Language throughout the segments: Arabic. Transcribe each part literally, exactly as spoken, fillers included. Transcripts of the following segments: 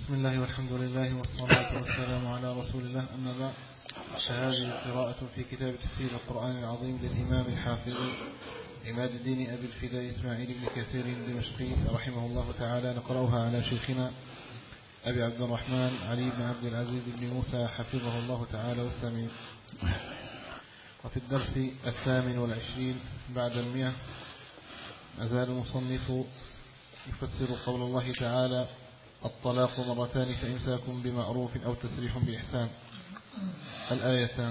بسم الله والحمد لله والصلاة والسلام على رسول الله. أما بعد، فهذه قراءة في كتاب تفسير القرآن العظيم للإمام الحافظ عماد الدين أبي الفداء إسماعيل بن كثير الدمشقي رحمه الله تعالى. نقرأها على شيخنا أبي عبد الرحمن علي بن عبد العزيز بن موسى حفظه الله تعالى والسميع. وفي الدرس الثامن والعشرين بعد المئة أزال المصنف يفسر قول الله تعالى: الطلاق مرتان فإمساك بمعروف أو تسريح بإحسان. الآيتان.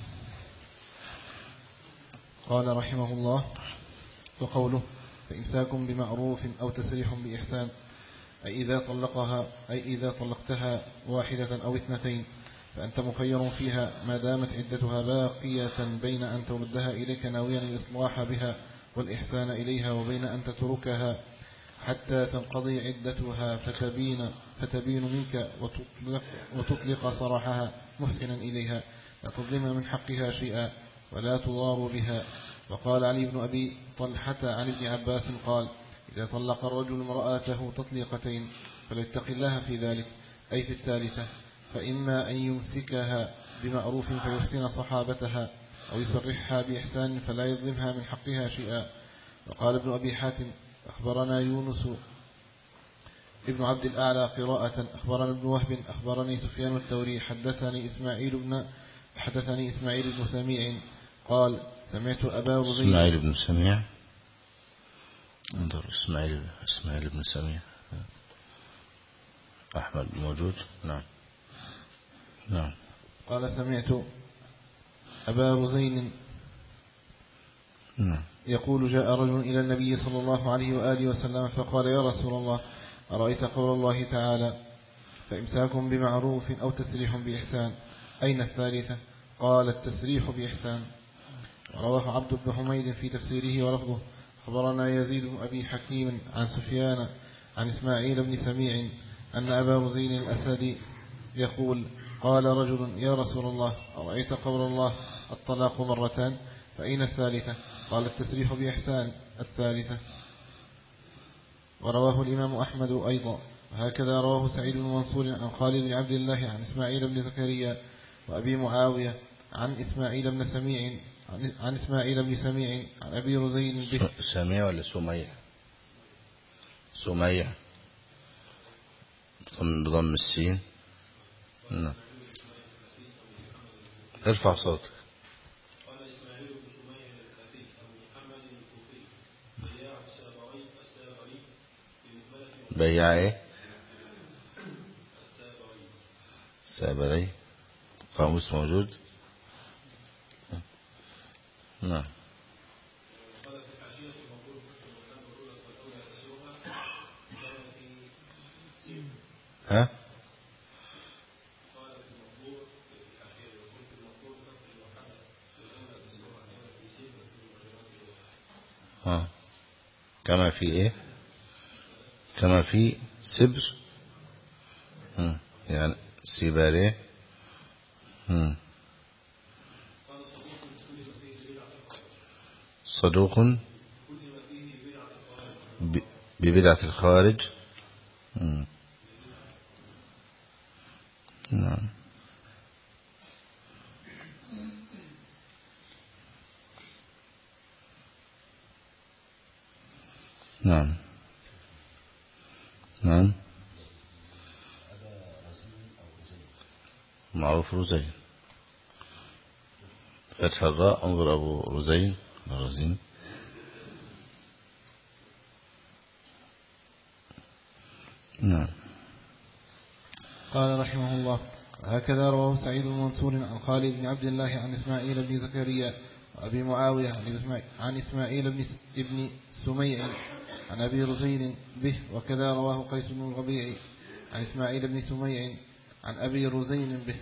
قال رحمه الله: وقوله فإمساك بمعروف أو تسريح بإحسان، أي إذا طلقها أي إذا طلقتها واحدة أو اثنتين فأنت مخير فيها ما دامت عدتها باقية بين أن تردها إليك ناويا الإصلاح بها والإحسان إليها، وبين أن تتركها حتى تنقضي عدتها فتبين, فتبين منك وتطلق, وتطلق سراحها محسنا إليها، لا تظلم من حقها شيئا ولا تضار بها. وقال علي بن أبي طلحة عن ابن عباس قال: إذا طلق الرجل امرأته تطليقتين فليتق الله في ذلك، أي في الثالثة، فإما أن يمسكها بمعروف فيحسن صحابتها، أو يسرحها بإحسان فلا يظلمها من حقها شيئا. وقال ابن أبي حاتم: أخبرنا يونس ابن عبد الأعلى قراءة أخبرنا ابن وهب أخبرني سفيان الثوري حدثني إسماعيل بن حدثني إسماعيل بن سميع قال: سمعت أبا رزين. إسماعيل بن سميع انظر إسماعيل إسماعيل بن سميع أحمد موجود. نعم نعم. قال: سمعت أبا رزين نعم يقول: جاء رجل إلى النبي صلى الله عليه وآله وسلم فقال: يا رسول الله، أرأيت قول الله تعالى: فإمساك بمعروف أو تسريح بإحسان، أين الثالثة؟ قال: التسريح بإحسان. رواه عبد بن حميد في تفسيره ولفظه: خبرنا يزيد بن أبي حكيم عن سفيان عن إسماعيل بن سميع أن أبا رزين الأسدي يقول: قال رجل: يا رسول الله، أرأيت قول الله: الطلاق مرتان، فأين الثالثة؟ قال: التسريح بإحسان الثالثة. ورواه الإمام أحمد أيضا. وهكذا رواه سعيد بن منصور عن خالد بن عبد الله عن إسماعيل بن زكريا وأبي معاوية عن إسماعيل بن سميع عن إسماعيل بن سميع عن أبي رزين به. سميع ولا سميع؟ سميع بضم السين. نعم. ارفع صوتك. بياع ايه؟ السابري. قاموس موجود. نعم. ها؟ ها كما في ايه؟ كما في سبر. هم. يعني سيباري. هم. صدوق ببدعة الخارج. هم. نعم. نعم نعم. معروف رزين فتح الراء. انظر أبو رزين رزين. نعم. قال رحمه الله: هكذا رواه سعيد بن منصور عن خالد بن عبد الله عن إسماعيل بن زكريا وأبي معاوية عن إسماعيل بن ابن سميع عن أبي رزين به. وكذا رواه قيس بن الربيع عن إسماعيل بن سميع عن أبي رزين به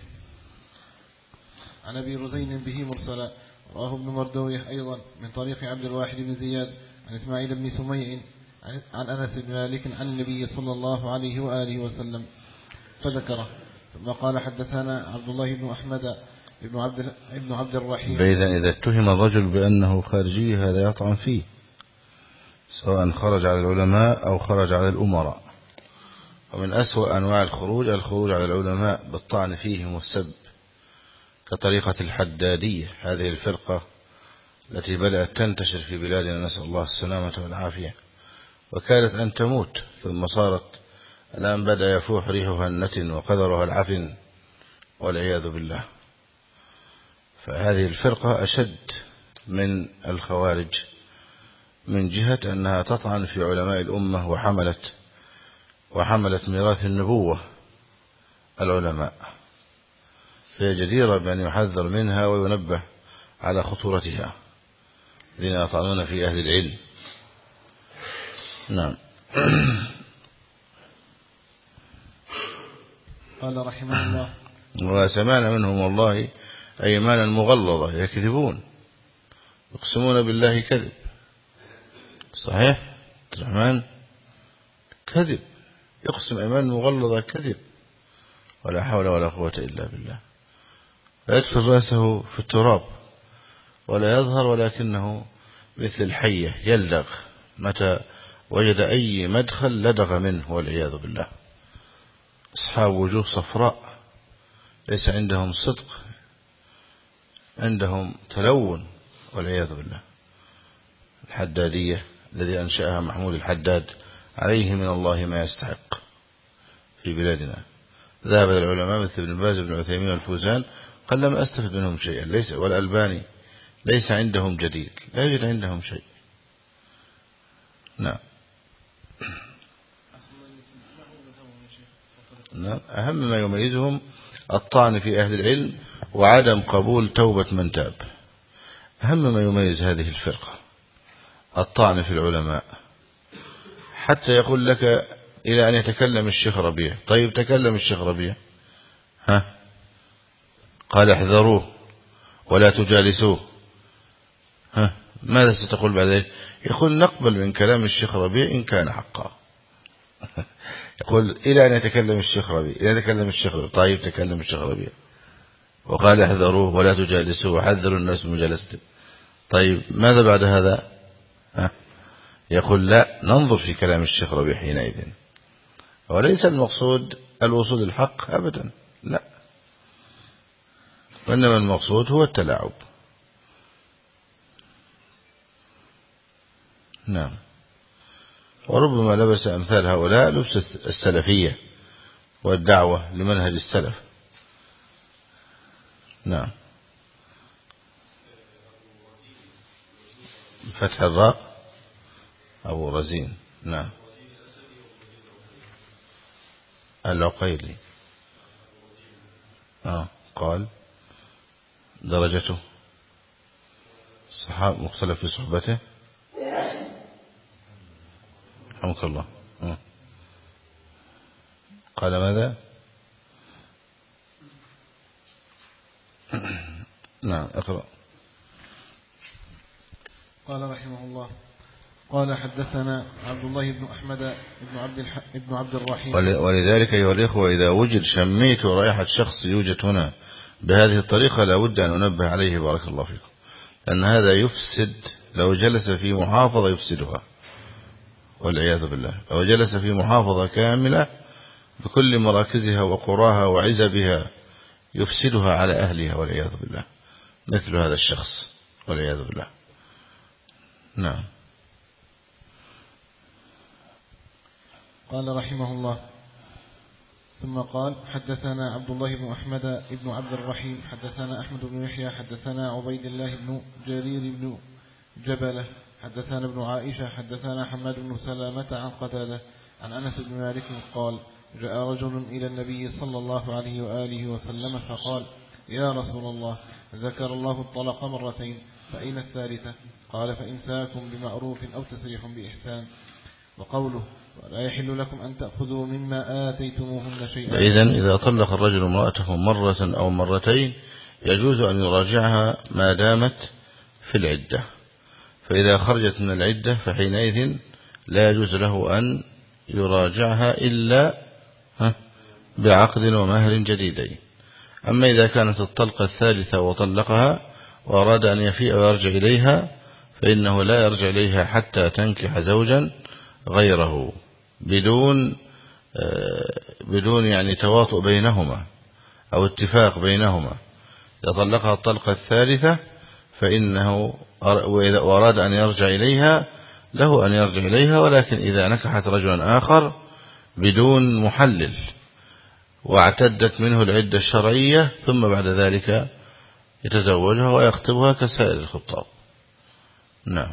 عن أبي رزين به مرسلا. رواه ابن مردويه أيضا من طريق عبد الواحد بن زياد عن إسماعيل بن سميع عن أنس بن مالك عن النبي صلى الله عليه وآله وسلم فذكره. ثم قال: حدثنا عبد الله بن أحمد ابن عبد ابن عبد الرحيم. فإذا إذا اتهم الرجل بأنه خارجي هذا يطعن فيه، سواء خرج على العلماء أو خرج على الأمراء. ومن أسوأ أنواع الخروج الخروج على العلماء بالطعن فيهم والسب، كطريقة الحدادية، هذه الفرقة التي بدأت تنتشر في بلادنا، نسأل الله السلامة والعافية، وكادت أن تموت، ثم صارت الآن بدأ يفوح ريحها النتن وقذرها العفن والعياذ بالله. فهذه الفرقة أشد من الخوارج من جهة أنها تطعن في علماء الأمة وحملت وحملت ميراث النبوة العلماء، فهي جديرة بأن يحذر منها وينبه على خطورتها الذين يطعنون في أهل العلم. نعم. قال رحمه الله: وسمعنا منهم والله أيمانا مغلظة يكذبون يقسمون بالله كذب. صحيح الرحمن كذب، يقسم أيمان مغلظة كذب، ولا حول ولا قوة إلا بالله، فيدفن رأسه في التراب ولا يظهر، ولكنه مثل الحية يلدغ، متى وجد أي مدخل لدغ منه والعياذ بالله. أصحاب وجوه صفراء، ليس عندهم صدق، عندهم تلون والعياذ بالله. الحدادية الذي أنشأها محمود الحداد عليه من الله ما يستحق في بلادنا. ذهب العلماء مثل ابن باز بن عثيمين والفوزان قال لم أستفد منهم شيئا، ليس والألباني ليس عندهم جديد، لا يوجد عندهم شيء. نعم. نعم. أهم ما يميزهم الطعن في أهل العلم وعدم قبول توبة من تاب. أهم ما يميز هذه الفرقة الطعن في العلماء، حتى يقول لك إلى أن يتكلم الشيخ ربيع. طيب تكلم الشيخ ربيع، ها قال احذروه ولا تجالسوه، ها ماذا ستقول بعد ذلك؟ يقول نقبل من كلام الشيخ ربيع إن كان حقا. يقول إلى أن يتكلم الشيخ ربيع، إلى أن يتكلم الشيخ ربيع. طيب تكلم الشيخ ربيع وقال احذروه ولا تجالسوه وحذروا الناس من مجالسته. طيب ماذا بعد هذا؟ ها؟ يقول لا ننظر في كلام الشيخ ربيع حينئذ. وليس المقصود الوصول الحق أبدا، لا، وإنما المقصود هو التلاعب. نعم. وربما لبس أمثال هؤلاء لبس السلفية والدعوة لمنهج السلف. نعم. فتح الراء أبو رزين. نعم. العقيلي. آه. قال درجته صحاب مختلف في صحبته. رحمك الله. آه. قال ماذا؟ نعم اقرأ. قال رحمه الله: قال حدثنا عبد الله بن أحمد بن عبد الح... بن عبد الرحيم. ولذلك أيها الإخوة إذا وجد شميت رائحة شخص يوجد هنا بهذه الطريقة لا بد أن ننبه عليه، بارك الله فيكم، لأن هذا يفسد. لو جلس في محافظة يفسدها والعياذ بالله، لو جلس في محافظة كاملة بكل مراكزها وقراها وعزبها يفسدها على أهلها والعياذ بالله، مثل هذا الشخص والعياذ بالله. نعم. قال رحمه الله: ثم قال حدثنا عبد الله بن أحمد بن عبد الرحيم حدثنا أحمد بن يحيى حدثنا عبيد الله بن جرير بن جبلة حدثنا ابن عائشة حدثنا حماد بن سلامة عن قتادة عن أنس بن مالك قال: جاء رجل إلى النبي صلى الله عليه وآله وسلم فقال: يا رسول الله، ذكر الله الطلاق مرتين، فأين الثالثة؟ قال: فإمساكم بمعروف أو تسريح بإحسان. وقوله: ولا يحل لكم أن تأخذوا مما آتيتموهن شيئا. إذن إذا طلق الرجل امرأته مرة أو مرتين يجوز أن يراجعها ما دامت في العدة، فإذا خرجت من العدة فحينئذ لا يجوز له أن يراجعها إلا بعقد ومهر جديدين. أما إذا كانت الطلقة الثالثة وطلقها وأراد أن يفيء ويرجع إليها فإنه لا يرجع إليها حتى تنكح زوجا غيره بدون بدون يعني تواطؤ بينهما أو اتفاق بينهما يطلقها الطلقة الثالثة فإنه وإذا أراد أن يرجع إليها له أن يرجع إليها، ولكن إذا نكحت رجلا آخر بدون محلل واعتدت منه العدة الشرعية ثم بعد ذلك يتزوجها ويخطبها كسائر الخطاب. نعم.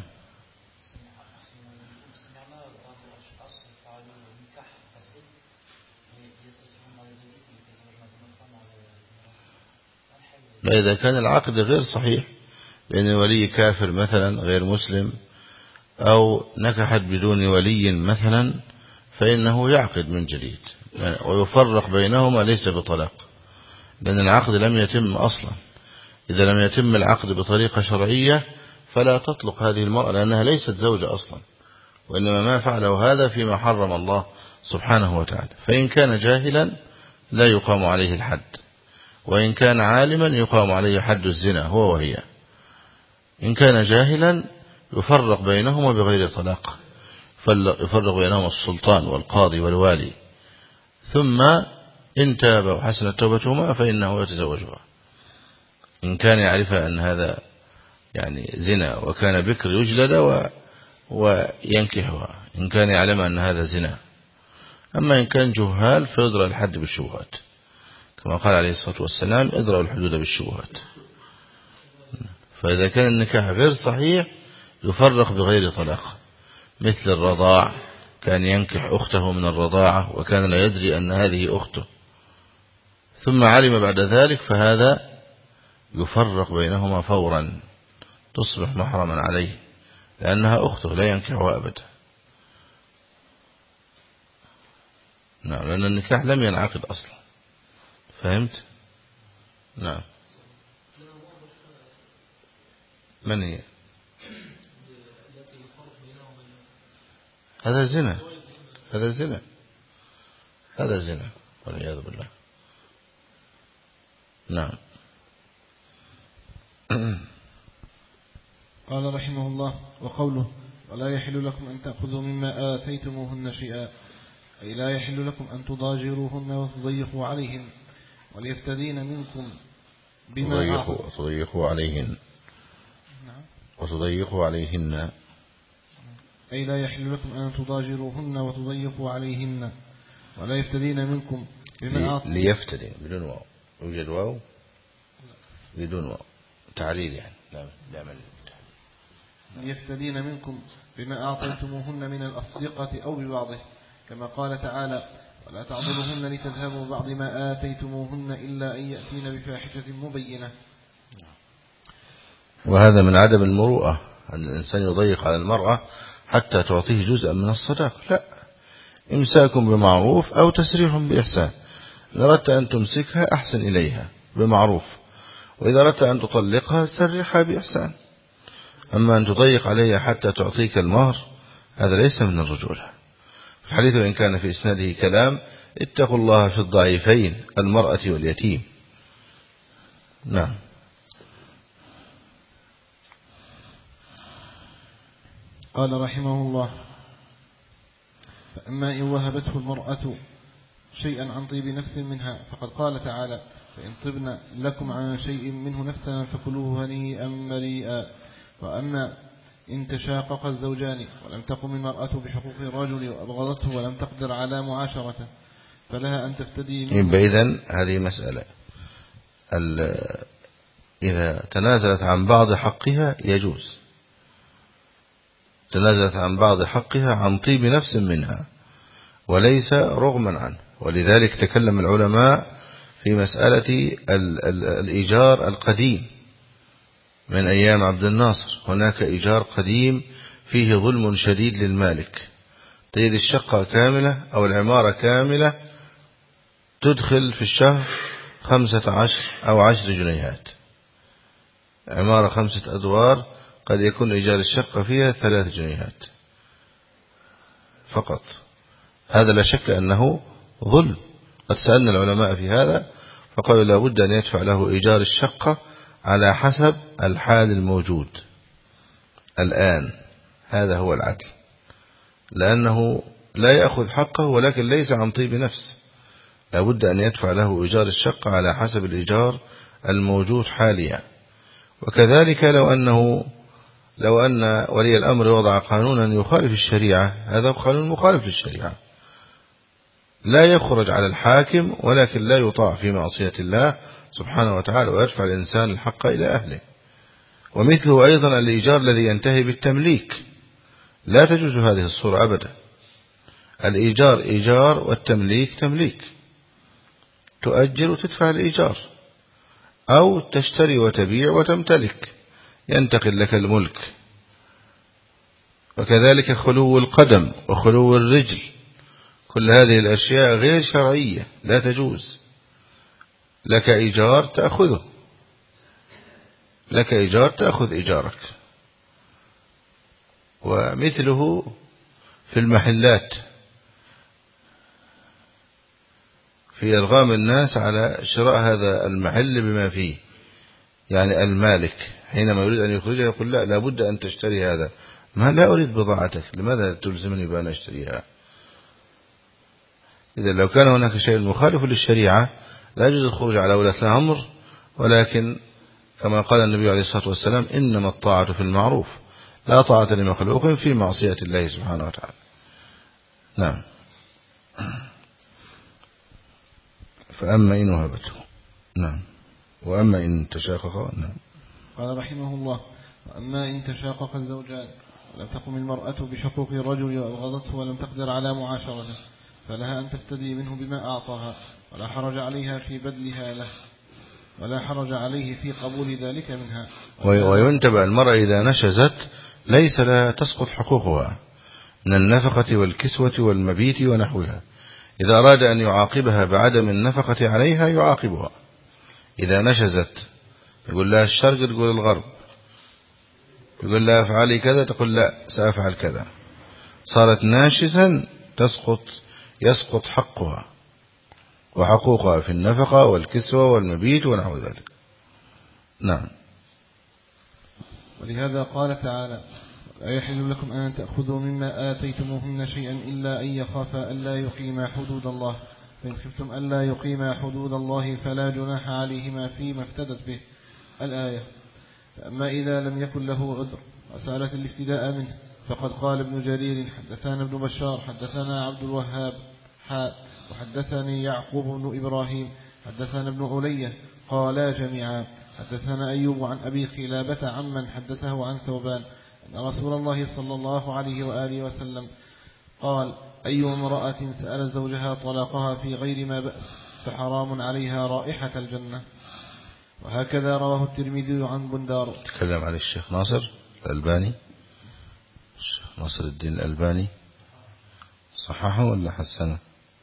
لا، إذا كان العقد غير صحيح لأن ولي كافر مثلا غير مسلم أو نكحت بدون ولي مثلا فإنه يعقد من جديد ويفرق بينهما ليس بطلاق، لأن العقد لم يتم أصلا. إذا لم يتم العقد بطريقة شرعية فلا تطلق هذه المرأة لأنها ليست زوجة أصلا، وإنما ما فعله هذا فيما حرم الله سبحانه وتعالى. فإن كان جاهلا لا يقام عليه الحد، وإن كان عالما يقام عليه حد الزنا هو وهي. إن كان جاهلا يفرق بينهما بغير طلاق، يفرق بينهما السلطان والقاضي والوالي، ثم إن تاب وحسنت توبتهما فإنه يتزوجها. إن كان يعرف أن هذا يعني زنا وكان بكر يجلد و... وينكحها إن كان يعلم أن هذا زنا. أما إن كان جهال فيضرب الحد بالشبهات كما قال عليه الصلاة والسلام اضربوا الحدود بالشبهات. فإذا كان النكاح غير صحيح يفرق بغير طلاق، مثل الرضاع، كان ينكح أخته من الرضاعة وكان لا يدري أن هذه أخته ثم علم بعد ذلك فهذا يفرق بينهما فورا، تصبح محرما عليه لأنها أخته لا ينكحها أبدا. نعم، لأن النكاح لم ينعقد أصلا. فهمت؟ نعم. من هي؟ هذا زنا، هذا زنا، هذا زنا والعياذ بالله. نعم. قال رحمه الله: وقوله ولا يحل لكم أن تأخذوا مما آتيتموهن شيئا، أي لا يحل لكم أن تضاجروهن وتضيقوا عليهن وليفتدين منكم بما أعطوا وتضيقوا عليهن. نعم. وتضيقوا عليهن أي لا يحل لكم أن تضاجروهن وتضيقوا عليهن ولا يفتدين منكم بما أعطوا. ليفتدين بدون واو، يوجد واو بدون واو تعليل يعني. لا لا من ليفتدين منكم بما أعطيتموهن من الأصدقة أو ببعضه، كما قال تعالى: ولا تعضلوهن لتذهبوا بعض ما آتيتموهن إلا أن يأتين بفاحشة مبينة. وهذا من عدم المروءة أن الإنسان يضيق على المرأة حتى تعطيه جزءا من الصداق. لا، إمساك بمعروف أو تسريح بإحسان. إن أردت أن تمسكها أحسن إليها بمعروف، وإذا أردت أن تطلقها سرحها بإحسان. أما أن تضيق عليها حتى تعطيك المهر هذا ليس من الرجولة. الحديث إن كان في إسناده كلام اتقوا الله في الضعيفين المرأة واليتيم. نعم. قال رحمه الله: فأما إن وهبته المرأة شيئا عن طيب نفس منها فقد قال تعالى: فإن طبن لكم عن شيء منه نفسا فكلوه هنيئا مريئا. وأما إن تشاقق الزوجان ولم تقم المرأة بحقوق الرجل وأبغضته ولم تقدر على معاشرته فلها أن تفتدي منه. إذن هذه مسألة، إذا تنازلت عن بعض حقها يجوز، تنازلت عن بعض حقها عن طيب نفس منها وليس رغما عنه. ولذلك تكلم العلماء في مسألة الإيجار القديم من أيام عبد الناصر. هناك إيجار قديم فيه ظلم شديد للمالك، تجد الشقة كاملة أو العمارة كاملة تدخل في الشهر خمسة عشر أو عشر جنيهات. عمارة خمسة أدوار قد يكون إيجار الشقة فيها ثلاث جنيهات فقط. هذا لا شك أنه ظلم. قد سألنا العلماء في هذا فقالوا لا بد أن يدفع له إيجار الشقة على حسب الحال الموجود الآن. هذا هو العدل، لأنه لا يأخذ حقه، ولكن ليس عن طيب نفس، لابد أن يدفع له إيجار الشقة على حسب الإيجار الموجود حاليا. وكذلك لو أنه لو أن ولي الأمر وضع قانونا يخالف الشريعة، هذا قانون مخالف للشريعة، لا يخرج على الحاكم، ولكن لا يطاع في معصية الله سبحانه وتعالى، ويدفع الإنسان الحق إلى أهله. ومثله أيضا الإيجار الذي ينتهي بالتمليك، لا تجوز هذه الصورة أبدا. الإيجار إيجار والتمليك تمليك، تؤجر وتدفع الإيجار، أو تشتري وتبيع وتمتلك، ينتقل لك الملك. وكذلك خلو القدم وخلو الرجل، كل هذه الأشياء غير شرعية لا تجوز. لك إيجار تأخذه، لك إيجار تأخذ إيجارك. ومثله في المحلات، في إرغام الناس على شراء هذا المحل بما فيه، يعني المالك حينما يريد أن يخرجه يقول لا لابد أن تشتري هذا، ما لا أريد بضاعتك، لماذا تلزمني بأن أشتريها؟ إذا لو كان هناك شيء مخالف للشريعة لا يجوز الخروج على ولاة الأمر، ولكن كما قال النبي عليه الصلاة والسلام إنما الطاعة في المعروف، لا طاعة لمخلوق في معصية الله سبحانه وتعالى. نعم. فأما إن وهبته، نعم، وأما إن تشاقق، نعم. قال رحمه الله: وأما إن تشاقق الزوجان ولم تقم المرأة بحقوق الرجل وأبغضته ولم تقدر على معاشرته، فلها أن تفتدي منه بما أعطاها، ولا حرج عليها في بذلها له، ولا حرج عليه في قبول ذلك منها. وينتبه المرأة إذا نشزت ليس لها تسقط حقوقها من النفقة والكسوة والمبيت ونحوها. إذا أراد أن يعاقبها بعدم النفقة عليها يعاقبها. إذا نشزت يقول لها الشرق تقول الغرب، يقول لها افعلي كذا تقول لا سأفعل كذا، صارت ناشزا تسقط يسقط حقها وحقوقها في النفقة والكسوة والمبيت ونحو ذلك. نعم. ولهذا قال تعالى: لا يحل لكم أن تأخذوا مما آتيتموهن شيئا إلا أن يخافا ألا يقيما حدود الله، فإن خفتم ألا يقيما حدود الله فلا جناح عليهما فيما افتدت به. الآية. فأما إذا لم يكن له عذر وسألت الافتداء منه، فقد قال ابن جرير: حدثنا ابن بشار حدثنا عبد الوهاب حاء وحدثني يعقوب بن إبراهيم حدثنا ابن علية قالا جميعا حدثنا أيوب عن أبي خلابة عمن حدثه عن ثوبان أن رسول الله صلى الله عليه وآله وسلم قال: أي امرأة سألت زوجها طلاقها في غير ما بأس فحرام عليها رائحة الجنة. وهكذا رواه الترمذي عن بندار. تكلم عن الشيخ ناصر الألباني، الشيخ ناصر الدين الألباني صححه ولا حسنه؟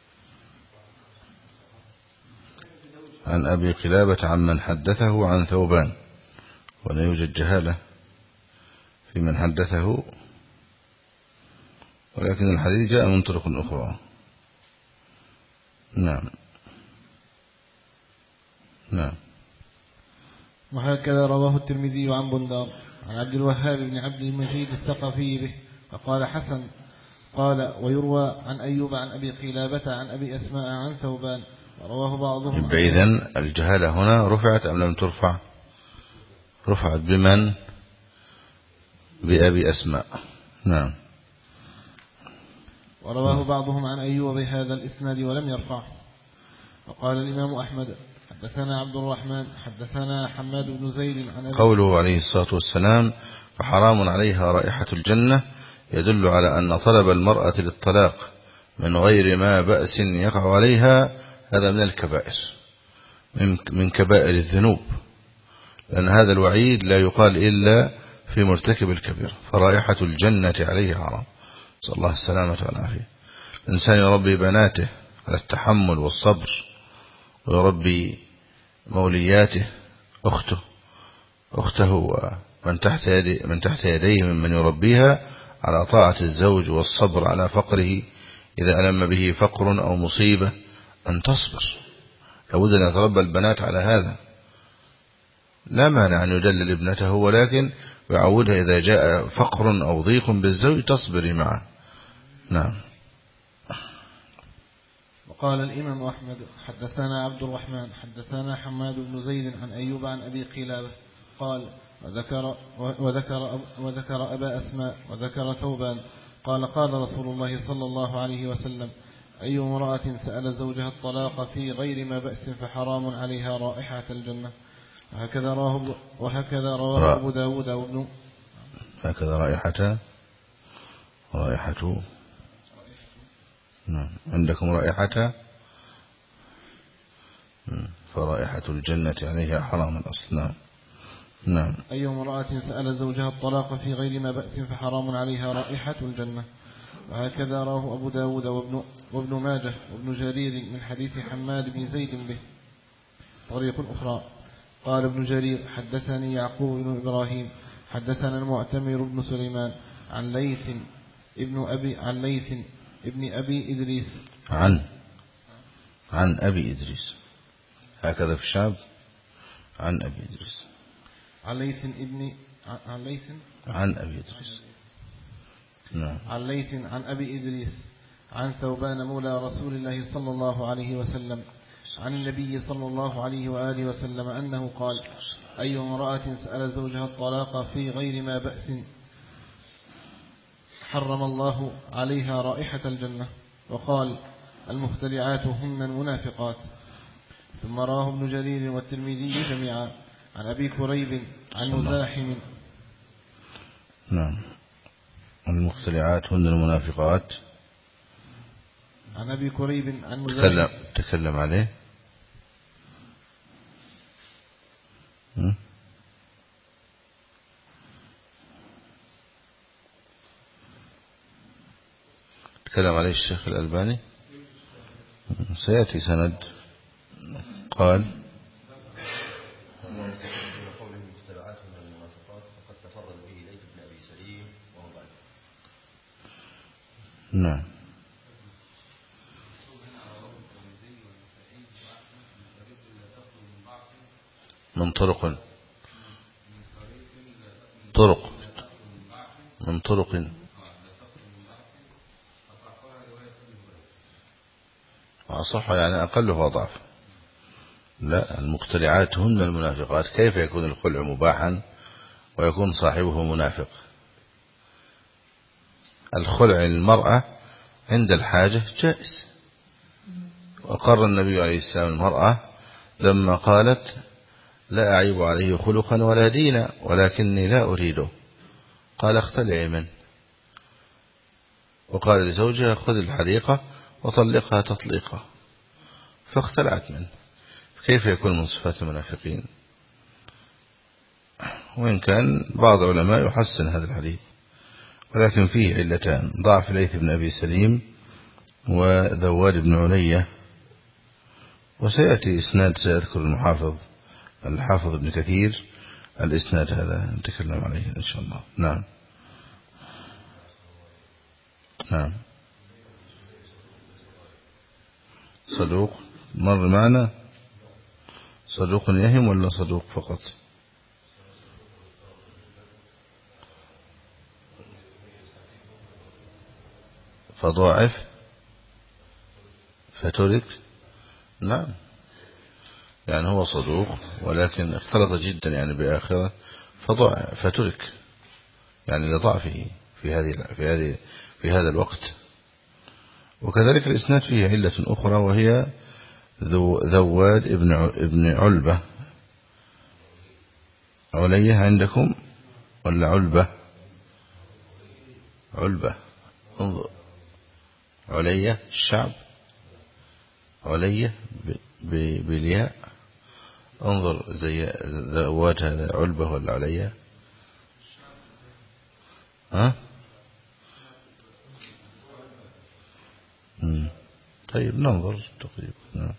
عن أبي قلابة عمن حدثه عن ثوبان، ولا يوجد جهالة في من حدثه، ولكن الحديث جاء من طرق أخرى. نعم نعم. وهكذا رواه الترمذي عن بندار عن عبد الوهاب بن عبد المجيد الثقفي به فقال حسن. قال: ويروى عن أيوب عن أبي قلابة عن أبي أسماء عن ثوبان، ورواه بعضهم. إذن الجهالة هنا رفعت أم لم ترفع؟ رفعت بمن؟ بأبي أسماء. نعم. ورواه بعضهم عن أيوب بهذا الإسناد ولم يرفع. وقال الإمام أحمد: حدثنا عبد الرحمن حدثنا حماد بن زيد عن أبي. قوله عليه الصلاة والسلام: فحرام عليها رائحة الجنة، يدل على أن طلب المرأة للطلاق من غير ما بأس يقع عليها هذا من الكبائر، من كبائر الذنوب، لأن هذا الوعيد لا يقال إلا في مرتكب الكبير. فرائحة الجنة عليه حرام، صلى الله السلامة والعافية. الإنسان يربي بناته على التحمل والصبر، ويربي مولياته أخته أخته ومن تحت يديه من تحت يديه ممن يربيها على طاعة الزوج والصبر على فقره إذا ألم به فقر أو مصيبة، أن تصبر. لابد أن يتربى البنات على هذا. لا مانع أن يدلل ابنته، ولكن يعودها إذا جاء فقر أو ضيق بالزوج تصبري معه. نعم. قال الإمام أحمد حدثنا عبد الرحمن حدثنا حماد بن زيد عن أيوب عن أبي قلابة قال وذكر, وذكر, وذكر أبا أسماء وذكر ثوبان قال قال رسول الله صلى الله عليه وسلم أي امرأة سأل زوجها الطلاق في غير ما بأس فحرام عليها رائحة الجنة. وهكذا رواه وهكذا رواه أبو داود وابن هكذا رائحة رائحة نعم. عندكم رائحة فرائحة الجنة عليها حرام الأصل. نعم نعم. أي امرأة سأل زوجها الطلاق في غير ما بأس فحرام عليها رائحة الجنة. وهكذا رواه أبو داود وابن, وابن ماجه وابن جرير من حديث حماد بن زيد به. طريق أخرى قال ابن جرير حدثني يعقوب بن إبراهيم حدثنا المعتمر بن سليمان عن ليث ابن أبي عن ليث ابن أبي إدريس عن عن أبي إدريس هكذا في الشعب عن أبي إدريس عن ليث ابن عن ليث عن أبي إدريس نعم. عن ليث عن أبي إدريس عن ثوبان مولى رسول الله صلى الله عليه وسلم عن النبي صلى الله عليه وآله وسلم أنه قال أي امرأة سأل زوجها الطلاق في غير ما بأس حرم الله عليها رائحة الجنة. وقال المختلعات هن المنافقات. ثم راه ابن جرير والترمذي جميعا عن أبي كريب عن مزاحم نعم. المختلعات هن المنافقات عن أبي كريب عن مزاحم تكلم, تكلم عليه م? تكلم عليه الشيخ الألباني سيأتي سند. قال نعم. من طرق طرق من طرق أصح يعني أقل وضعف. لا المختلعات هن المنافقات. كيف يكون الخلع مباحا ويكون صاحبه منافق؟ الخلع للمرأة عند الحاجة جائز. وقر النبي عليه السلام المرأة لما قالت لا أعيب عليه خلقا ولا دينا ولكني لا أريده قال اختلعي منه. وقال لزوجها خذ الحريقة وطلقها تطليقة فاختلعت منه. كيف يكون من صفات المنافقين؟ وإن كان بعض العلماء يحسن هذا الحديث ولكن فيه علتان: ضعف ليث بن أبي سليم وذواد بن علية. وسيأتي إسناد سيذكر المحافظ الحافظ ابن كثير الإسناد هذا نتكلم عليه إن شاء الله. نعم نعم. صدوق مر معنا. صدوق يهم ولا صدوق فقط؟ فضاعف فترك. نعم يعني هو صدوق ولكن اختلط جدا يعني بآخرة فضاعف فترك يعني لضعفه في هذه في هذه في هذا الوقت. وكذلك الإسناد فيه علة أخرى وهي ذواد ابن ابن علبة. علية عندكم ولا علبة؟ علبة. انظر علية الشعب علية بالياء. انظر زي ذواد هذا علبة ولا علية؟ ها مم. طيب ننظر تقريبا. نعم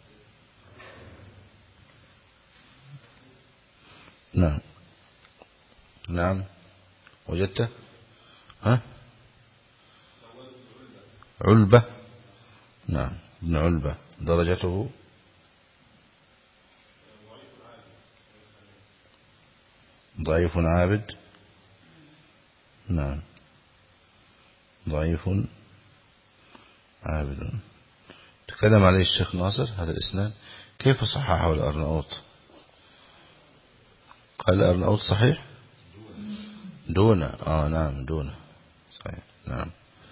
نعم نعم وجدته. ها علبة. نعم ابن علبة درجته ضعيف عابد. نعم ضعيف عابد. تكلم عليه الشيخ ناصر هذا الإسناد، كيف صححه الأرناؤوط؟ قال الأرناؤوط صحيح دون آه نعم دون صحيح نعم.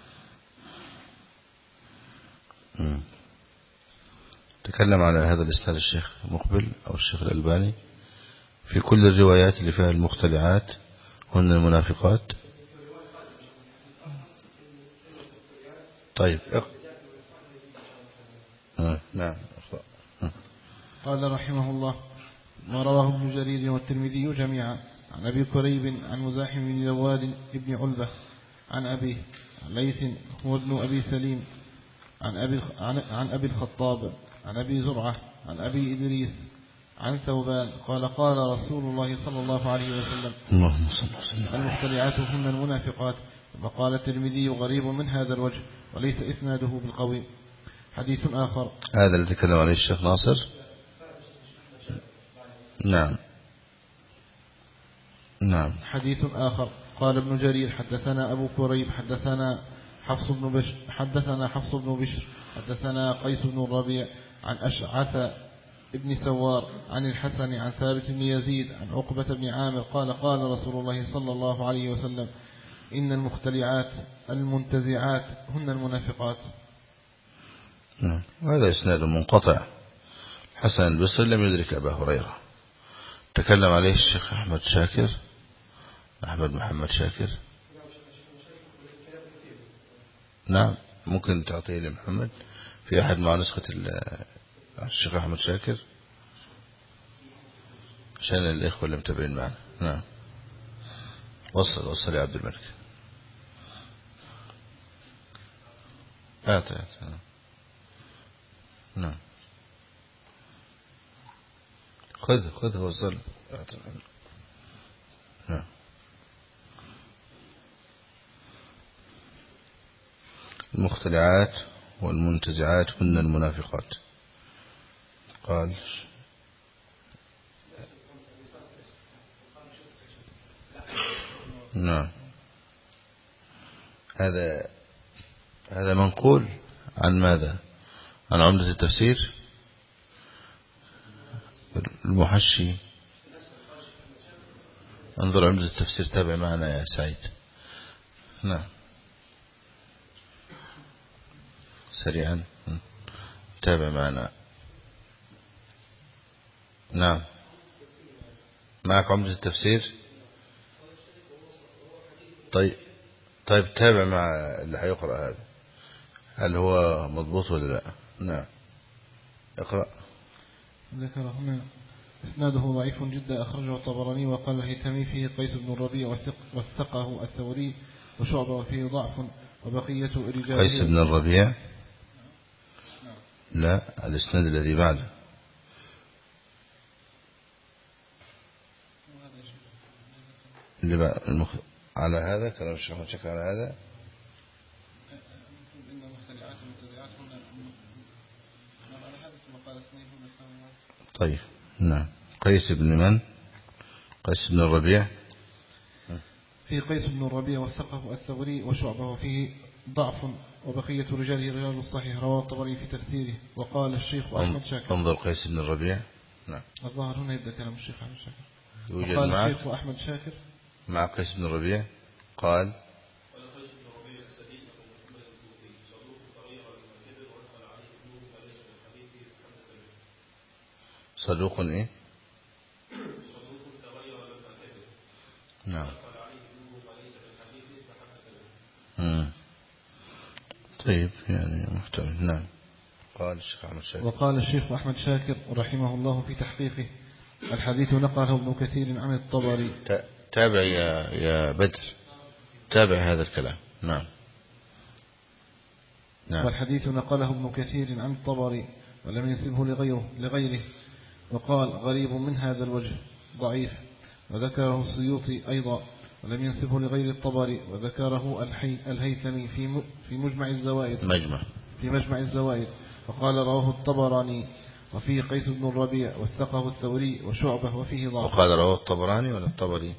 مم. تكلم على هذا الإسناد الشيخ مقبل أو الشيخ الألباني في كل الروايات اللي فيها المختلعات هن المنافقات. طيب آه. نعم. آه. قال رحمه الله: ما رواه ابن جرير والترمذي جميعا عن أبي كريب عن مزاحم بن جواد بن علبة عن أبيه عن ليث هو ابن أبي سليم عن أبي, عن أبي الخطاب عن أبي زرعة عن أبي إدريس عن ثوبان قال قال رسول الله صلى الله عليه وسلم: اللهم صل وسلم. المختلعات هن المنافقات. وقال الترمذي: غريب من هذا الوجه وليس إسناده بالقوي. حديث آخر. هذا اللي تكلم عليه الشيخ ناصر. نعم نعم. حديث آخر. قال ابن جرير: حدثنا أبو كريب حدثنا حفص بن بشر حدثنا حفص بن بشر حدثنا قيس بن الربيع عن أشعث ابن سوار عن الحسن عن ثابت بن يزيد عن عقبة بن عامر قال قال رسول الله صلى الله عليه وسلم: إن المختلعات المنتزعات هن المنافقات. نعم. هذا إسناد منقطع. حسن البصري لم يدرك أبا هريرة. تكلم عليه الشيخ أحمد شاكر أحمد محمد شاكر. نعم ممكن تعطيه لمحمد في أحد مع نسخة الشيخ أحمد شاكر عشان الإخوة اللي متابعين معنا. نعم وصل وصل يا عبد الملك. آت آت نعم خذ خذ وصل. نعم. المختلعات والمنتزعات هن المنافقات. قال نعم. هذا هذا منقول عن ماذا؟ عن عمدة التفسير المحشي. انظر عمدة التفسير، تابع معنا يا سعيد. نعم سريعا تابع معنا. نعم معك عمدة التفسير. طيب طيب تابع مع اللي هيقرأ هذا، هل هو مضبوط ولا لا؟ نعم اقرأ. ذكر هنا إسناده ضعيف جدا، أخرجه الطبراني وقال الهيثمي فيه قيس بن الربيع وثقه الثوري وشعبة فيه ضعف وبقية رجاله. قيس بن الربيع لا، الإسناد الذي بعده اللي بقى المخ... على هذا كلام الشيخ مشكل على هذا. طيب نعم. قيس بن من؟ قيس بن الربيع. في قيس بن الربيع وثقه الثوري وشعبه فيه ضعف وبقية رجاله رجال الصحيح، رواه الطبري في تفسيره. وقال الشيخ أحمد شاكر. انظر قيس بن الربيع. نعم الظاهر هنا يبدأ كلام الشيخ أحمد شاكر. يوجد وقال معك الشيخ أحمد شاكر مع قيس بن الربيع قال صدوق ايه؟ نعم. مم. طيب يعني محتمل. نعم. قال الشيخ أحمد شاكر. وقال الشيخ أحمد شاكر رحمه الله في تحقيقه: الحديث نقله ابن كثير عن الطبري. تابع يا يا بدر، تابع هذا الكلام. نعم نعم. والحديث نقله ابن كثير عن الطبري ولم ينسبه لغيره لغيره وقال غريب من هذا الوجه ضعيف. وذكره السيوطي أيضا ولم ينسبه لغير الطبري. وذكره الحي الهيثمي في في مجمع الزوائد مجمع في مجمع الزوائد وقال رواه الطبراني وفيه قيس بن الربيع وثقه الثوري وشعبة وفيه ضعف. وقال رواه الطبراني ولا الطبري؟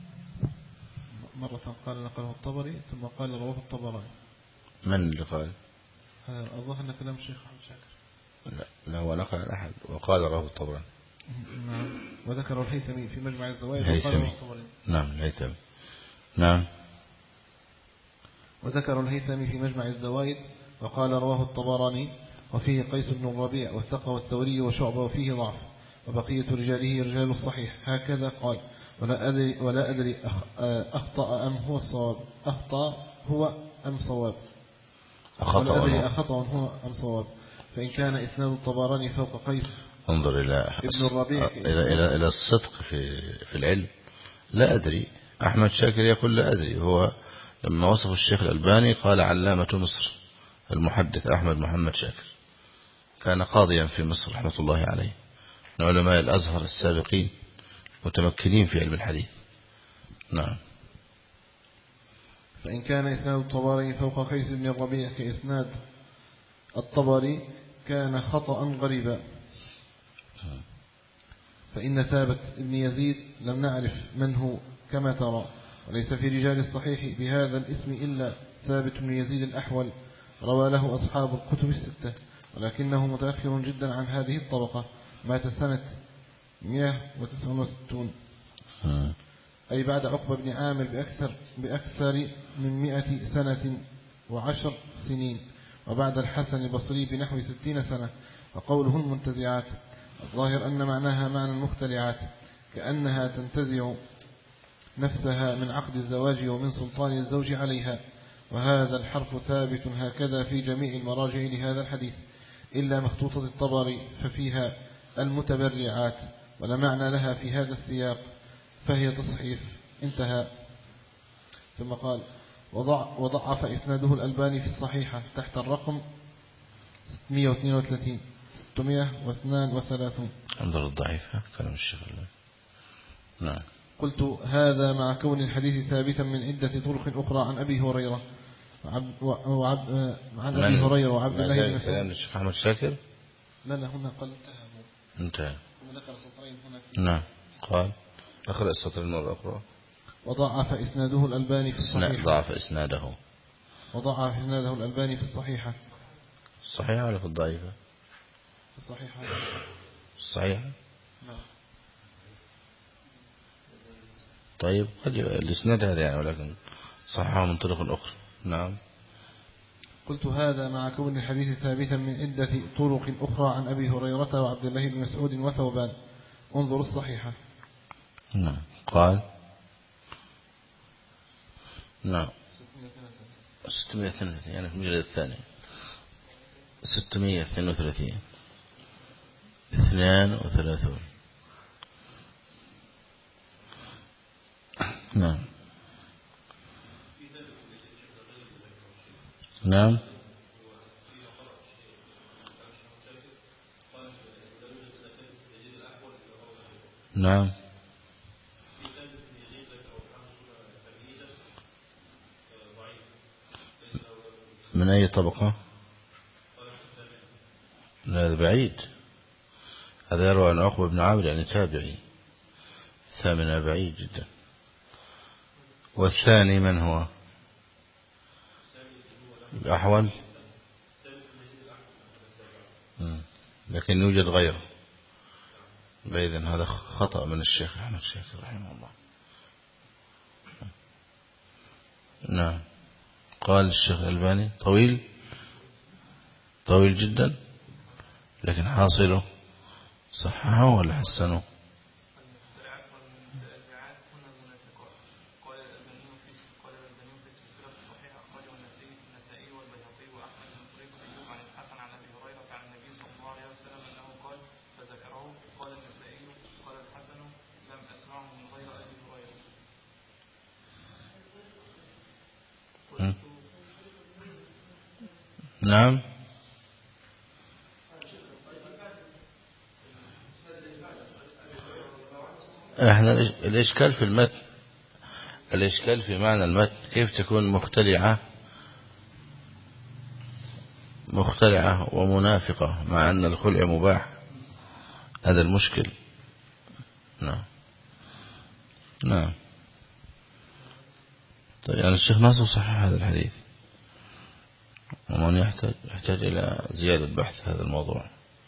مرة قال نقله الطبري ثم قال رواه الطبراني. من اللي قال؟ الظاهر أن كلام الشيخ أحمد شاكر. لا, لا هو نقل عن أحد وقال رواه الطبراني. نعم. وذكر الهيثمي في مجمع الزوائد الهيثمي. وقال الطبراني. نعم الهيثمي. نعم. وذكر الهيثمي في مجمع الزوائد وقال رواه الطبراني وفيه قيس بن الربيع والثقة الثوري وشعبة وفيه ضعف وبقية رجاله رجال الصحيح هكذا قال. ولا أدري, ولا أدري أخطأ أم هو الصواب. أخطأ هو أم صواب. ولا أدري أخطأ هو أم صواب. فإن كان إسناد الطبراني فوق قيس انظر إلى ابن الربيع إلى إلى إلى الصدق في في العلم. لا أدري. أحمد شاكر يقول لا أدري. هو لما وصف الشيخ الألباني قال علامة مصر المحدث أحمد محمد شاكر، كان قاضيا في مصر رحمة الله عليه، من علماء الأزهر السابقين متمكنين في علم الحديث. نعم. فإن كان إسناد الطبراني فوق قيس بن الربيع كإسناد الطبري كان خطأ غريبا. فإن ثابت ابن يزيد لم نعرف من هو كما ترى، وليس في رجال الصحيح بهذا الاسم إلا ثابت بن يزيد الأحول روى له أصحاب الكتب الستة، ولكنه متأخر جدا عن هذه الطبقة، مات سنة مئة وتسعة وستين أي بعد عقبة بن عامر بأكثر, بأكثر من مئة سنة وعشر سنين، وبعد الحسن البصري بنحو ستين سنة. وقوله المنتزعات الظاهر أن معناها معنى المختلعات، كأنها تنتزع نفسها من عقد الزواج ومن سلطان الزوج عليها. وهذا الحرف ثابت هكذا في جميع المراجع لهذا الحديث إلا مخطوطة الطبري ففيها المتبرعات، ولا معنى لها في هذا السياق فهي تصحيف. انتهى. ثم قال وضع وضعف إسناده الألباني في الصحيحة تحت الرقم ستمئة واثنين وثلاثين ستمئة واثنين وثلاثين. انظر الضعيفة كلام الشيخ. نعم. قلت هذا مع كون الحديث ثابتا من عدة طرق أخرى عن أبي هريرة وعب وعب عن أبي هريرة وعبد الله بن مسعود. كلام الشيخ أحمد شاكر. لا لا هنا قال انتهى. انتهى. نعم. قال أقرأ السطر المرة أخرى. وضعف إسناده الألباني في الصحيحة. ضعف إسناده. وضعف إسناده الألباني في الصحيحة. الصحيحة ولا في الضعيفة؟ في الصحيحة. الصحيحة. نعم. طيب قد الإسناد هذا يعني، ولكن صححه من طرق أخرى. نعم. قلت هذا مع كون الحديث ثابتا من عدة طرق أخرى عن أبي هريرة وعبد الله بن مسعود وثوبان. انظر الصحيحة. نعم. قال نعم ستمئة واثنين وثلاثين يعني في المجلد الثاني ستمئة واثنين وثلاثين اثنان وثلاثون. نعم. نعم. نعم. من أي طبقة؟ هذا بعيد. هذا يروى عن عقبة بن عامر يعني تابعي، ثامنة بعيد جدا. والثاني من هو؟ الأحول. لكن يوجد غيره. بإذن هذا خطأ من الشيخ أحمد شاكر رحمه الله. نعم. قال الشيخ الألباني طويل طويل جدا، لكن حاصله صححه ولا حسنه؟ نعم. احنا الاشكال في المتن، الاشكال في معنى المتن كيف تكون مختلعة مختلعة ومنافقة مع ان الخلع مباح. هذا المشكل. نعم. نعم. طيب يعني الشيخ ناصر صحح هذا الحديث، ومن يحتاج يحتاج إلى زيادة بحث هذا الموضوع.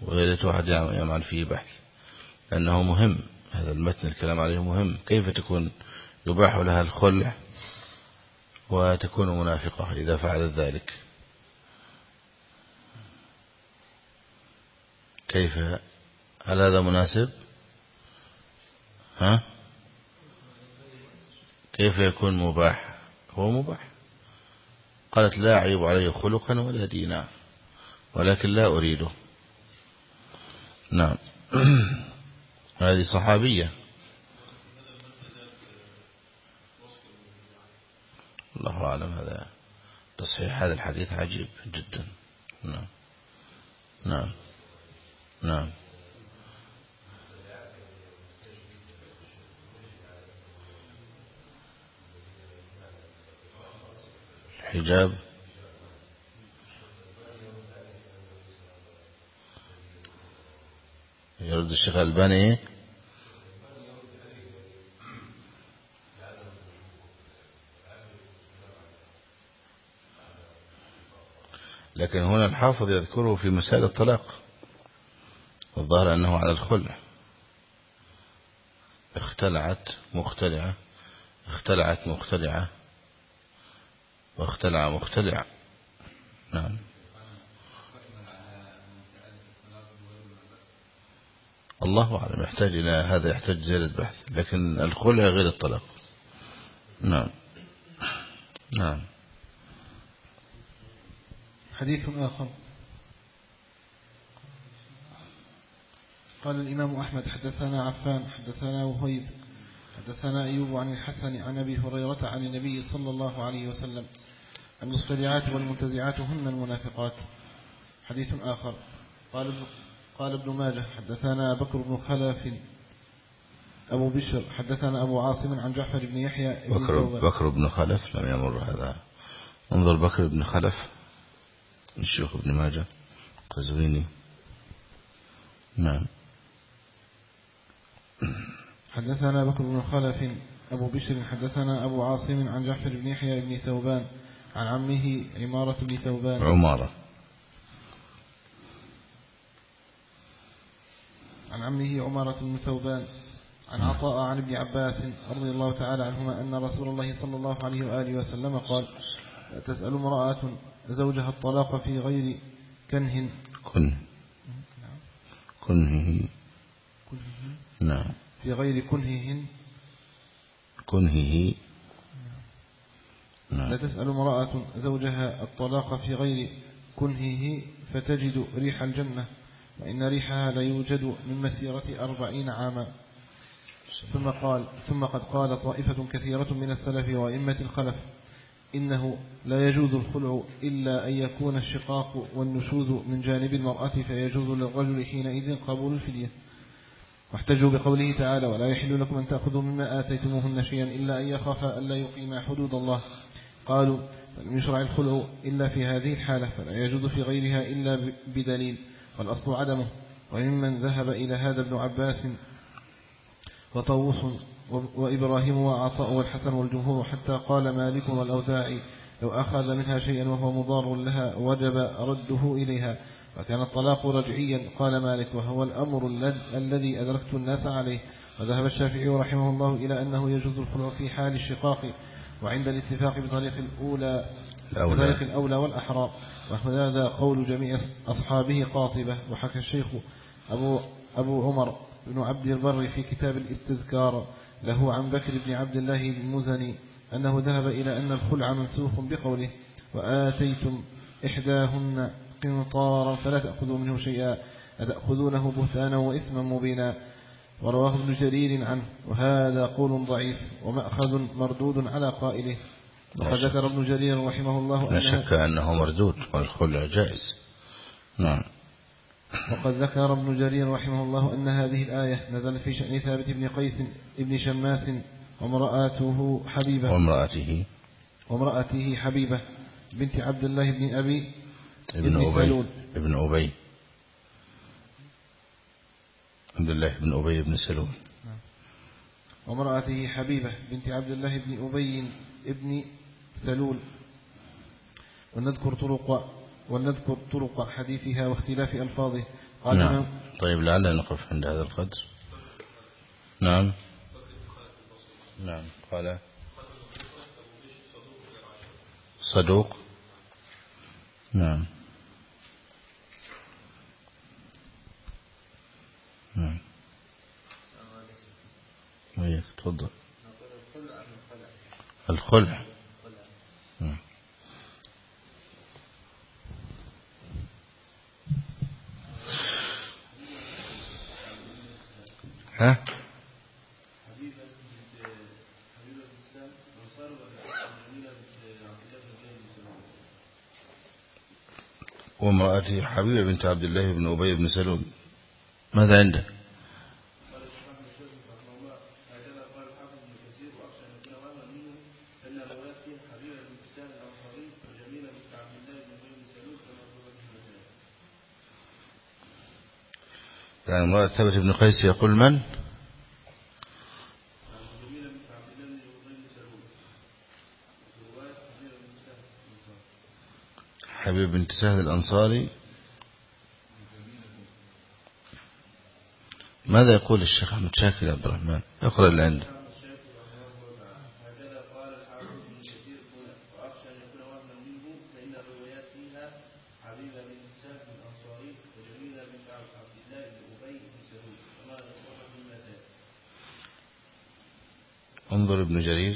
وغيرة واحد يعمل فيه بحث، لأنه مهم. هذا المتن الكلام عليه مهم. كيف تكون يباح لها الخلع وتكون منافقة إذا فعلت ذلك؟ كيف؟ هل هذا مناسب؟ ها؟ كيف يكون مباح؟ هو مباح. قالت لا أعيب عليه خلقا ولا دينا، ولكن لا أريده. نعم. هذه صحابية. الله أعلم. هذا تصحيح هذا الحديث عجيب جدا. نعم نعم نعم. الحجاب يرد الشيخ الألباني. لكن هنا الحافظ يذكره في مسائل الطلاق، والظاهر أنه على الخلع. اختلعت مختلعة، اختلعت مختلعة، واختلع مختلع. نعم. الله أعلم، يحتاج إلى هذا، يحتاج زيادة بحث، لكن الخلع غير الطلاق. نعم نعم. حديث آخر. قال الإمام أحمد حدثنا عفان حدثنا وهيب حدثنا أيوب عن الحسن عن أبي هريرة عن النبي صلى الله عليه وسلم: المستدعات والمنتزعات هن المنافقات. حديث آخر. قال ابن, قال ابن ماجه حدثنا بكر بن خلف أبو بشر حدثنا أبو عاصم عن جعفر بن يحيى بكر, بكر بن خلف لم يمر هذا. انظر بكر بن خلف الشيخ ابن ماجه قزويني. نعم. حدثنا بكر بن خلف أبو بشر حدثنا أبو عاصم عن جعفر بن يحيى بن ثوبان عن عمه عمارة بن ثوبان عمارة عن عمه عمارة بن ثوبان عن عطاء عن ابن عباس رضي الله تعالى عنهما أن رسول الله صلى الله عليه وآله وسلم قال: تسأل امرأة زوجها الطلاق في غير كنه كن كنهه نعم في غير كنههن كنهه نعم. لا تسأل امرأة زوجها الطلاق في غير كنهه فتجد ريح الجنة، وإن ريحها لا يوجد من مسيرة أربعين عاما. ثم قال ثم قد قال طائفة كثيرة من السلف وأئمة الخلف: إنه لا يجوز الخلع إلا أن يكون الشقاق والنشوز من جانب المرأة، فيجوز للرجل حينئذ قبول الفدية. واحتجوا بقوله تعالى: ولا يحل لكم أن تأخذوا مما آتيتموهن شيئا إلا أن يخافا ألا يقيما حدود الله. قالوا: فلم يشرع الخلع إلا في هذه الحالة، فلا يجوز في غيرها إلا بدليل، والأصل عدمه. وممن ذهب إلى هذا ابن عباس وطاووس وإبراهيم وعطاء والحسن والجمهور، حتى قال مالك والأوزاعي: لو أخذ منها شيئا وهو مضار لها وجب رده إليها، فكان الطلاق رجعيا. قال مالك: وهو الأمر الذي أدركت الناس عليه. وذهب الشافعي رحمه الله إلى أنه يجوز الخلع في حال الشقاق، وعند الاتفاق بطريق الأولى بطريق الأولى والأحرى، وهذا قول جميع أصحابه قاطبة. وحكى الشيخ أبو, أبو عمر بن عبد البر في كتاب الاستذكار له عن بكر بن عبد الله المزني أنه ذهب إلى أن الخلع منسوخ بقوله: وآتيتم إحداهن قنطارا فلا تأخذوا منه شيئا أتأخذونه بهتانا وإثما مبينا. ورواه ابن جرير عنه، وهذا قول ضعيف ومأخذ مردود على قائله. وقد ذكر ابن جرير رحمه الله لا شك أنه مردود والخلع جائز. نعم. وقد ذكر ابن جرير رحمه الله أن هذه الآية نزلت في شأن ثابت بن قيس ابن شماس وامرأته حبيبة وامرأته وامرأته حبيبة بنت عبد الله بن أبي ابن أبي ابن أبي عبد الله بن أبي بن سلول وامرأته حبيبة بنت عبد الله بن أبي ابن سلول. ونذكر طرق ونذكر طرق حديثها واختلاف ألفاظه. قال نعم. طيب لعلنا نقف عند هذا القدر. نعم نعم. قال صدوق. نعم نعم. وياك تفضل. الخلع. نعم. ها وامرأته حبيبة بنت عبد الله بن أبي بن سلول. ماذا عنده؟ يعني امرأة ثابت بن قيس يقول من؟ حبيب بنت سهل الأنصاري. ماذا يقول الشيخ أحمد شاكر عبد الرحمن؟ اقرأ اللي عنده. انظر ابن جرير.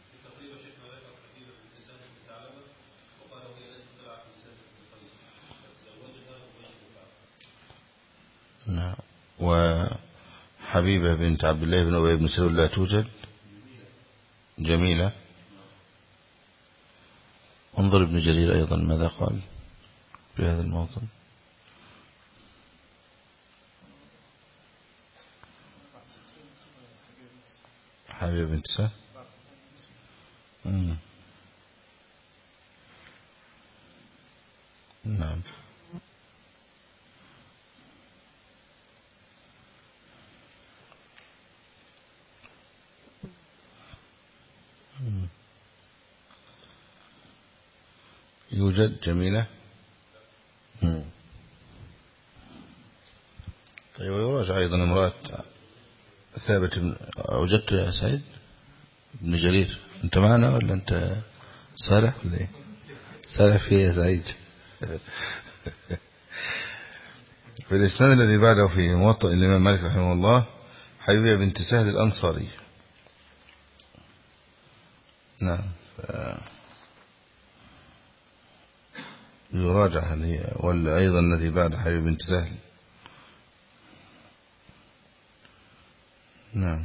نعم. وحبيبة بنت عبد الله بن أبي بن سلول لا توجد. جميلة. انظر ابن جرير أيضا ماذا قال في هذا الموطن. حبيبة بنت سهل. مم. نعم. مم. يوجد جميلة. مم. طيب ويراجع أيضا امرأة ثابت بن... وجدت يا سعيد ابن جرير. أنت معنا ولا أنت صالح ولا إيه؟ صالح فيه يا سعيد. في الإسناد الذي بعده في موطأ الإمام مالك رحمه الله حبيبة بنت سهل الأنصاري. نعم. ف... يراجع هل هي ولا أيضا الذي بعد حبيبة بنت سهل. نعم.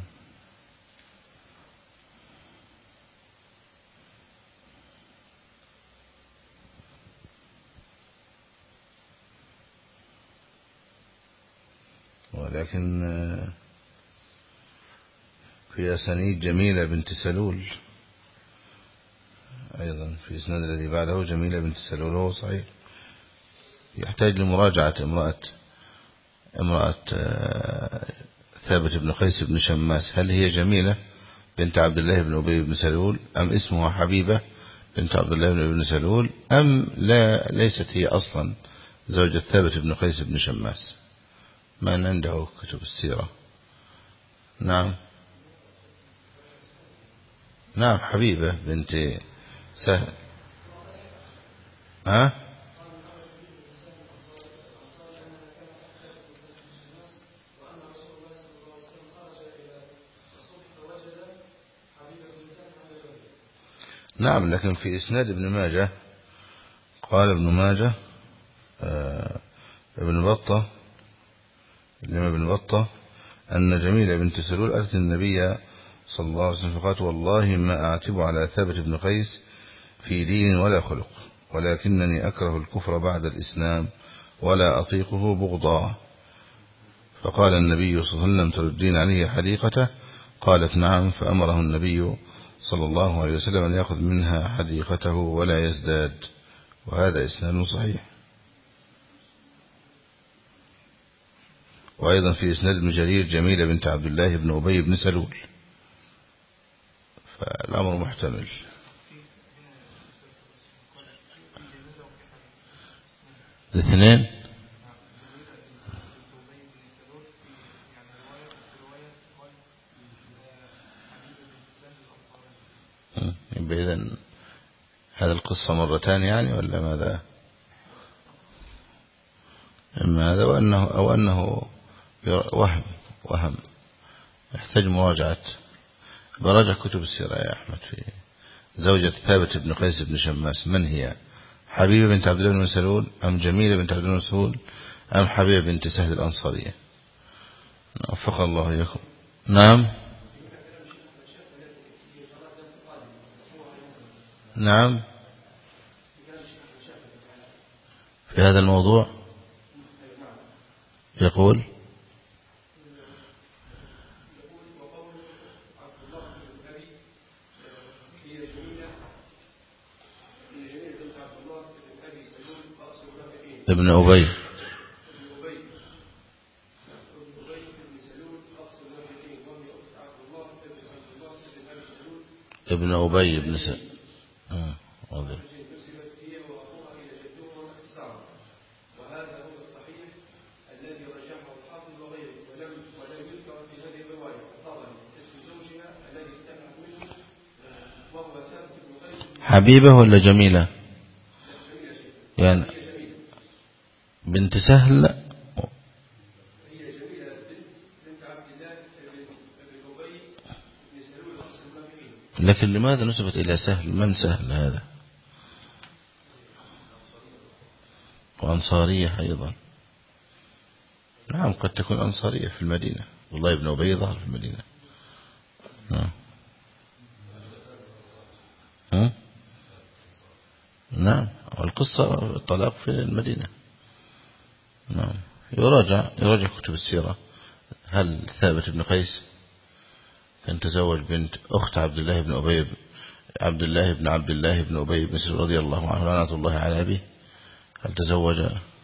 ولكن في أسانيد جميلة بنت سلول أيضا في إسناد الذي بعده جميلة بنت سلول وهو صحيح. يحتاج لمراجعة امرأة امرأة ثابت بن قيس بن شماس. هل هي جميلة بنت عبد الله بن أبي بن سلول أم اسمها حبيبة بنت عبد الله بن أبي بن سلول أم لا ليست هي أصلا زوجة ثابت بن قيس بن شماس؟ من عنده كتب السيرة. نعم نعم حبيبة بنت سهل. ها نعم. لكن في إسناد ابن ماجه قال ابن ماجه آه ابن بطة الإمام ابن بطة أن جميلة بنت سلول أتت النبي صلى الله عليه وسلم فقالت والله ما أعتب على ثابت بن قيس في دين ولا خلق ولكنني أكره الكفر بعد الإسلام ولا أطيقه بغضا. فقال النبي صلى الله عليه وسلم تردين عليه حديقته؟ قالت نعم. فأمره النبي صلى الله عليه وسلم أن يأخذ منها حديقته ولا يزداد. وهذا إسناد صحيح. وأيضا في إسناد ابن جرير جميلة بنت عبد الله بن أبي بن سلول. فالأمر محتمل. الاثنين بإذن هذا القصة مرتان يعني ولا ماذا؟ إما هذا وأنه أو أنه وهم وهم يحتاج مراجعة. براجع كتب السيرة يا أحمد. في زوجة ثابت بن قيس بن شماس من هي؟ حبيبة بنت عبد الله بن سلول أم جميلة بنت عبد الله بن سلول أم حبيبة بنت سهل الأنصارية؟ وفق الله إياكم. نعم نعم في هذا الموضوع يقول ابن أبي ابن أبي بن سلول آه. حبيبة ولا جميلة يعني بنت سهل؟ لكن لماذا نسبت إلى سهل؟ من سهل هذا؟ وأنصارية أيضا. نعم قد تكون أنصارية في المدينة. والله ابن أبي ظهر في المدينة. نعم ها؟ نعم والقصة الطلاق في المدينة. نعم يراجع يراجع كتب السيرة. هل ثابت بن قيس كان تزوج بنت أخت عبد الله بن أبي عبد الله بن عبد الله بن أبي بن سلول رضي الله عنه لعنة الله على أبيه؟ هل تزوج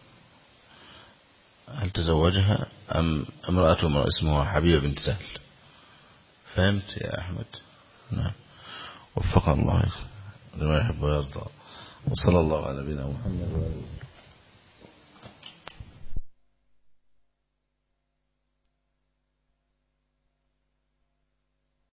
هل تزوجها أم امرأة اسمها حبيبة بنت سهل؟ فهمت يا أحمد؟ نعم وفق الله لما يحب ويرضى. وصلى الله على نبينا محمد.